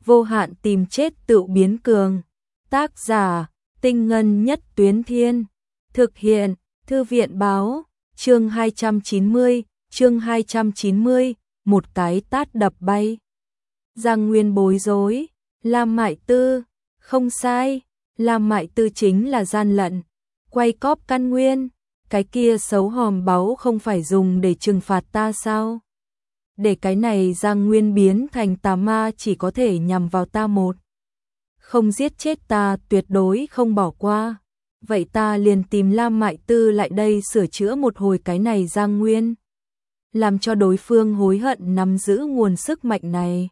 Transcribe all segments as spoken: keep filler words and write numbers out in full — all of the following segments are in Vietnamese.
vô hạn tìm chết tự biến cường. Tác giả, Tinh Ngân Nhất Tuyến Thiên. Thực hiện, Thư viện Báo. Chương hai trăm chín mươi, chương hai trăm chín mươi, một cái tát đập bay. Giang Nguyên bối rối, Lam Mại Tư, không sai, Lam Mại Tư chính là gian lận, quay cóp căn nguyên, cái kia xấu hòm báu không phải dùng để trừng phạt ta sao? Để cái này Giang Nguyên biến thành tà ma chỉ có thể nhằm vào ta một. Không giết chết ta tuyệt đối không bỏ qua. Vậy ta liền tìm Lam Mại Tư lại đây sửa chữa một hồi cái này Giang Nguyên. Làm cho đối phương hối hận nắm giữ nguồn sức mạnh này.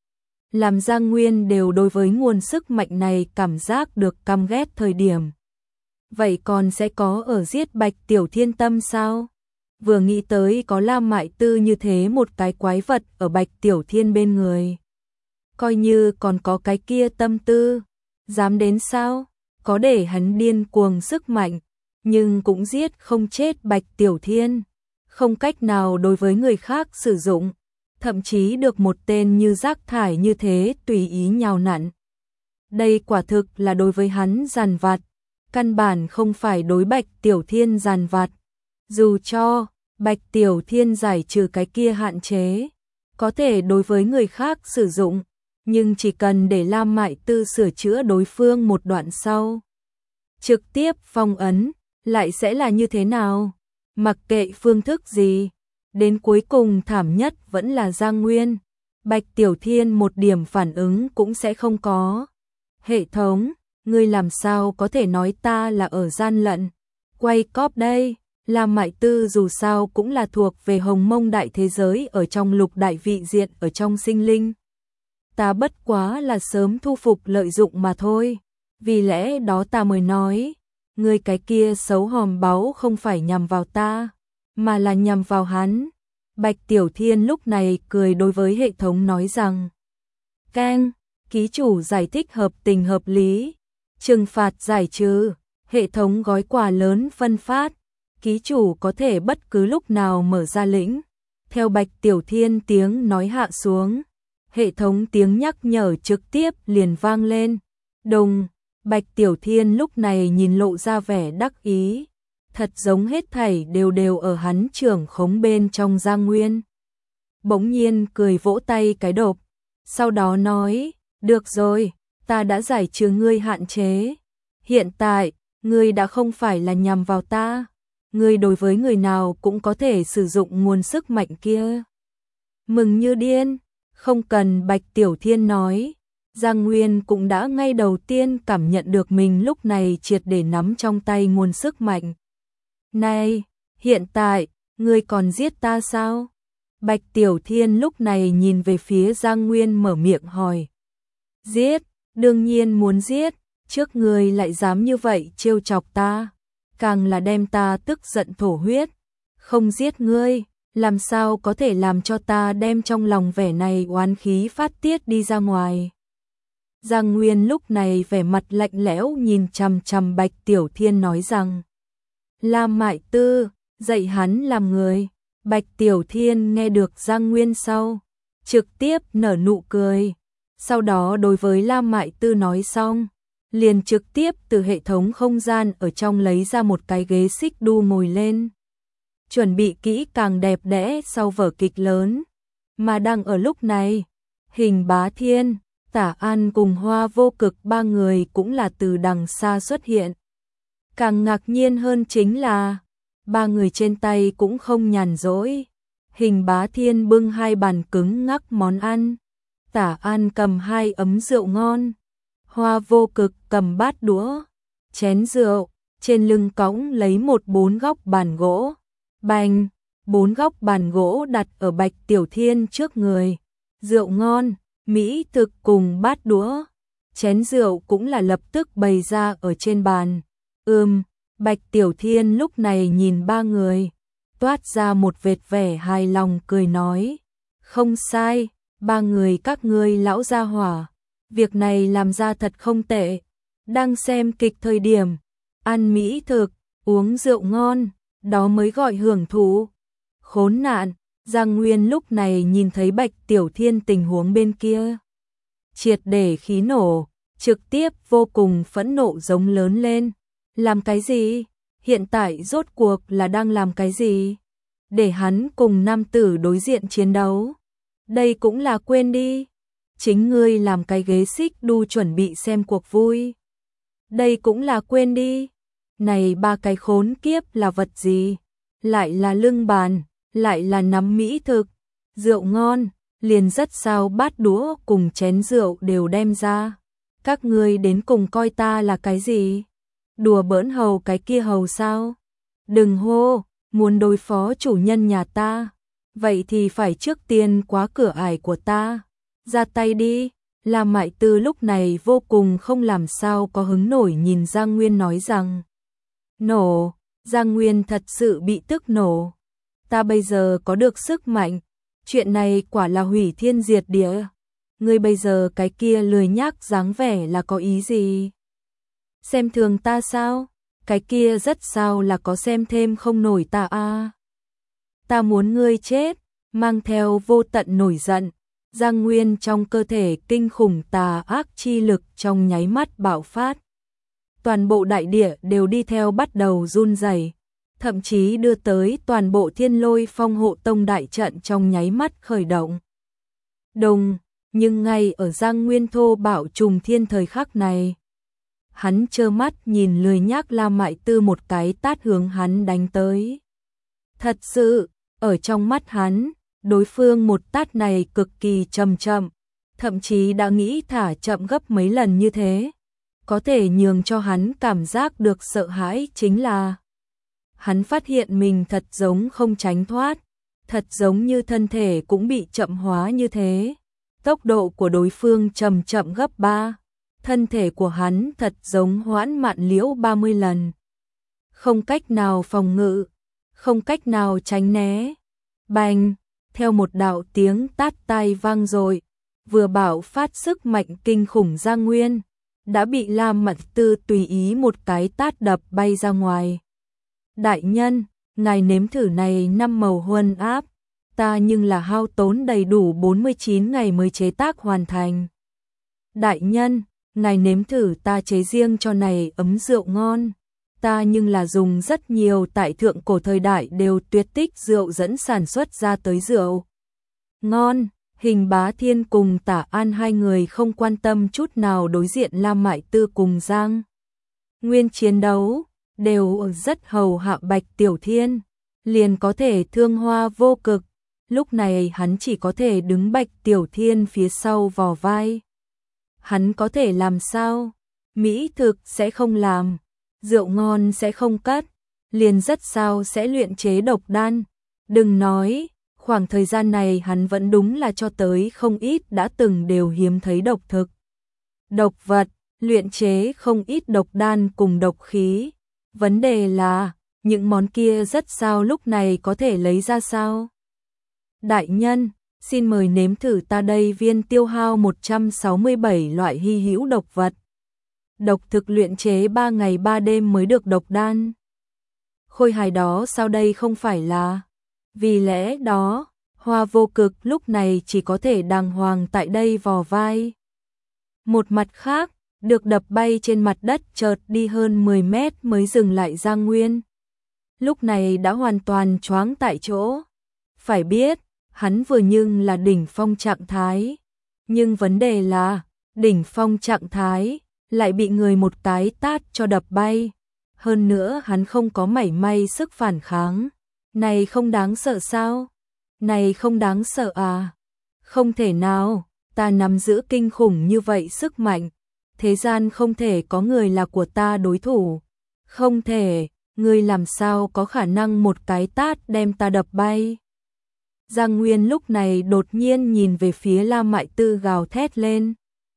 Làm Giang Nguyên đều đối với nguồn sức mạnh này cảm giác được căm ghét thời điểm. Vậy còn sẽ có ở giết Bạch Tiểu Thiên tâm sao? Vừa nghĩ tới có Lam Mại Tư như thế một cái quái vật ở Bạch Tiểu Thiên bên người. Coi như còn có cái kia tâm tư, dám đến sao? Có để hắn điên cuồng sức mạnh, nhưng cũng giết không chết Bạch Tiểu Thiên. Không cách nào đối với người khác sử dụng, thậm chí được một tên như rác thải như thế tùy ý nhào nặn. Đây quả thực là đối với hắn giàn vặt, căn bản không phải đối Bạch Tiểu Thiên giàn vặt. Dù cho Bạch Tiểu Thiên giải trừ cái kia hạn chế, có thể đối với người khác sử dụng, nhưng chỉ cần để Lam Mại Tư sửa chữa đối phương một đoạn sau, trực tiếp phong ấn, lại sẽ là như thế nào? Mặc kệ phương thức gì, đến cuối cùng thảm nhất vẫn là Giang Nguyên. Bạch Tiểu Thiên một điểm phản ứng cũng sẽ không có. Hệ thống, ngươi làm sao có thể nói ta là ở gian lận? Quay cóp đây, Lam Mại Tư dù sao cũng là thuộc về Hồng Mông đại thế giới ở trong lục đại vị diện ở trong sinh linh. Ta bất quá là sớm thu phục lợi dụng mà thôi. Vì lẽ đó ta mới nói, ngươi cái kia xấu hòm báu không phải nhằm vào ta, mà là nhằm vào hắn. Bạch Tiểu Thiên lúc này cười đối với hệ thống nói rằng, Keng, ký chủ giải thích hợp tình hợp lý, trừng phạt giải trừ, hệ thống gói quà lớn phân phát, ký chủ có thể bất cứ lúc nào mở ra lĩnh. Theo Bạch Tiểu Thiên tiếng nói hạ xuống, hệ thống tiếng nhắc nhở trực tiếp liền vang lên. Đồng, Bạch Tiểu Thiên lúc này nhìn lộ ra vẻ đắc ý, thật giống hết thảy đều đều ở hắn trưởng khống bên trong Giang Nguyên. Bỗng nhiên cười vỗ tay cái đột, sau đó nói, được rồi, ta đã giải trừ ngươi hạn chế. Hiện tại, ngươi đã không phải là nhằm vào ta, ngươi đối với người nào cũng có thể sử dụng nguồn sức mạnh kia. Mừng như điên, không cần Bạch Tiểu Thiên nói. Giang Nguyên cũng đã ngay đầu tiên cảm nhận được mình lúc này triệt để nắm trong tay nguồn sức mạnh. Này, hiện tại, ngươi còn giết ta sao? Bạch Tiểu Thiên lúc này nhìn về phía Giang Nguyên mở miệng hỏi. Giết, đương nhiên muốn giết, trước ngươi lại dám như vậy trêu chọc ta, càng là đem ta tức giận thổ huyết. Không giết ngươi, làm sao có thể làm cho ta đem trong lòng vẻ này oán khí phát tiết đi ra ngoài. Giang Nguyên lúc này vẻ mặt lạnh lẽo nhìn chằm chằm Bạch Tiểu Thiên nói rằng, Lam Mại Tư, dạy hắn làm người. Bạch Tiểu Thiên nghe được Giang Nguyên sau, trực tiếp nở nụ cười, sau đó đối với Lam Mại Tư nói xong, liền trực tiếp từ hệ thống không gian ở trong lấy ra một cái ghế xích đu ngồi lên. Chuẩn bị kỹ càng đẹp đẽ sau vở kịch lớn, mà đang ở lúc này, Hình Bá Thiên, Tả An cùng Hoa Vô Cực ba người cũng là từ đằng xa xuất hiện. Càng ngạc nhiên hơn chính là, ba người trên tay cũng không nhàn rỗi. Hình Bá Thiên bưng hai bàn cứng ngắc món ăn, Tả An cầm hai ấm rượu ngon, Hoa Vô Cực cầm bát đũa, chén rượu, trên lưng cõng lấy một bốn góc bàn gỗ. Bành, bốn góc bàn gỗ đặt ở Bạch Tiểu Thiên trước người, rượu ngon, mỹ thực cùng bát đũa, chén rượu cũng là lập tức bày ra ở trên bàn. Ừm, Bạch Tiểu Thiên lúc này nhìn ba người, toát ra một vệt vẻ hài lòng cười nói, không sai, ba người các ngươi lão gia hỏa, việc này làm ra thật không tệ. Đang xem kịch thời điểm, ăn mỹ thực, uống rượu ngon, đó mới gọi hưởng thụ. Khốn nạn, Giang Nguyên lúc này nhìn thấy Bạch Tiểu Thiên tình huống bên kia, triệt để khí nổ, trực tiếp vô cùng phẫn nộ giống lớn lên. Làm cái gì? Hiện tại rốt cuộc là đang làm cái gì? Để hắn cùng nam tử đối diện chiến đấu. Đây cũng là quên đi. Chính ngươi làm cái ghế xích đu chuẩn bị xem cuộc vui. Đây cũng là quên đi. Này ba cái khốn kiếp là vật gì? Lại là lưng bàn, lại là nắm mỹ thực, rượu ngon, liền rất sao bát đũa cùng chén rượu đều đem ra. Các ngươi đến cùng coi ta là cái gì? Đùa bỡn hầu cái kia hầu sao? Đừng hô, muốn đối phó chủ nhân nhà ta. Vậy thì phải trước tiên quá cửa ải của ta. Ra tay đi. La Mại Tư lúc này vô cùng không làm sao có hứng nổi nhìn Giang Nguyên nói rằng. Nổ, Giang Nguyên thật sự bị tức nổ. Ta bây giờ có được sức mạnh. Chuyện này quả là hủy thiên diệt địa. Ngươi bây giờ cái kia lười nhác dáng vẻ là có ý gì? Xem thường ta sao? Cái kia rất sao là có xem thêm không nổi ta à? Ta muốn ngươi chết, mang theo vô tận nổi giận. Giang Nguyên trong cơ thể kinh khủng tà ác chi lực trong nháy mắt bạo phát. Toàn bộ đại địa đều đi theo bắt đầu run rẩy, thậm chí đưa tới toàn bộ Thiên Lôi Phong Hộ Tông đại trận trong nháy mắt khởi động. Đồng, nhưng ngay ở Giang Nguyên thô bạo trùng thiên thời khắc này, hắn trơ mắt nhìn lười nhác La Mại Tư một cái tát hướng hắn đánh tới. Thật sự, ở trong mắt hắn, đối phương một tát này cực kỳ chậm chậm, thậm chí đã nghĩ thả chậm gấp mấy lần như thế. Có thể nhường cho hắn cảm giác được sợ hãi chính là hắn phát hiện mình thật giống không tránh thoát, thật giống như thân thể cũng bị chậm hóa như thế. Tốc độ của đối phương chậm chậm gấp ba, thân thể của hắn thật giống hoãn mạn liễu ba mươi lần. Không cách nào phòng ngự, không cách nào tránh né. Bành, theo một đạo tiếng tát tai vang dội, vừa bạo phát sức mạnh kinh khủng Giang Nguyên đã bị La Mại Tư tùy ý một cái tát đập bay ra ngoài. Đại nhân, ngài nếm thử này năm màu huân áp, ta nhưng là hao tốn đầy đủ bốn mươi chín ngày mới chế tác hoàn thành. Đại nhân, ngài nếm thử ta chế riêng cho này ấm rượu ngon, ta nhưng là dùng rất nhiều tại thượng cổ thời đại đều tuyệt tích rượu dẫn sản xuất ra tới rượu ngon. Hình Bá Thiên cùng Tả An hai người không quan tâm chút nào đối diện La Mại Tư cùng Giang Nguyên chiến đấu, đều rất hầu hạ Bạch Tiểu Thiên, liền có thể thương hoa vô cực. Lúc này hắn chỉ có thể đứng Bạch Tiểu Thiên phía sau vò vai. Hắn có thể làm sao? Mỹ thực sẽ không làm, rượu ngon sẽ không cất, liền rất sao sẽ luyện chế độc đan. Đừng nói, khoảng thời gian này hắn vẫn đúng là cho tới không ít đã từng đều hiếm thấy độc thực. Độc vật, luyện chế không ít độc đan cùng độc khí. Vấn đề là, những món kia rất sao lúc này có thể lấy ra sao? Đại nhân, xin mời nếm thử ta đây viên tiêu hao một trăm sáu mươi bảy loại hy hữu độc vật. Độc thực luyện chế ba ngày ba đêm mới được độc đan. Khôi hài đó sao đây không phải là... Vì lẽ đó, Hoa Vô Cực lúc này chỉ có thể đàng hoàng tại đây vò vai. Một mặt khác, được đập bay trên mặt đất chợt đi hơn mười mét mới dừng lại Giang Nguyên. Lúc này đã hoàn toàn choáng tại chỗ. Phải biết, hắn vừa nhưng là đỉnh phong trạng thái. Nhưng vấn đề là, đỉnh phong trạng thái lại bị người một cái tát cho đập bay. Hơn nữa hắn không có mảy may sức phản kháng. Này không đáng sợ sao? Này không đáng sợ à? Không thể nào, ta nắm giữ kinh khủng như vậy sức mạnh. Thế gian không thể có người là của ta đối thủ. Không thể, ngươi làm sao có khả năng một cái tát đem ta đập bay? Giang Nguyên lúc này đột nhiên nhìn về phía La Mại Tư gào thét lên.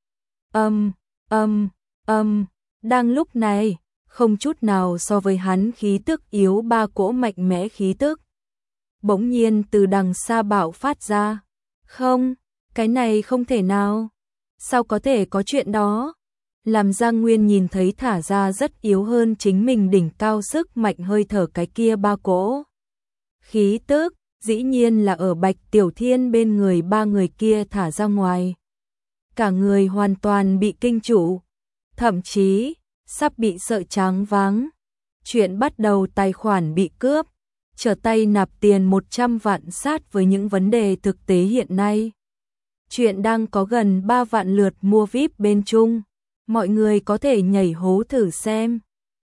Âm, âm, âm, đang lúc này, không chút nào so với hắn khí tức yếu ba cỗ mạnh mẽ khí tức. Bỗng nhiên từ đằng xa bạo phát ra. Không, cái này không thể nào. Sao có thể có chuyện đó? Làm Giang Nguyên nhìn thấy thả ra rất yếu hơn chính mình đỉnh cao sức mạnh hơi thở cái kia ba cỗ. Khí tức, dĩ nhiên là ở Bạch Tiểu Thiên bên người ba người kia thả ra ngoài. cả người hoàn toàn bị kinh trụ, thậm chí sắp bị sợ choáng váng. Chuyện bắt đầu tài khoản bị cướp, trở tay nạp tiền một trăm vạn sát với những vấn đề thực tế hiện nay. Chuyện đang có gần ba vạn lượt mua vi ai pi bên Trung, mọi người có thể nhảy hố thử xem.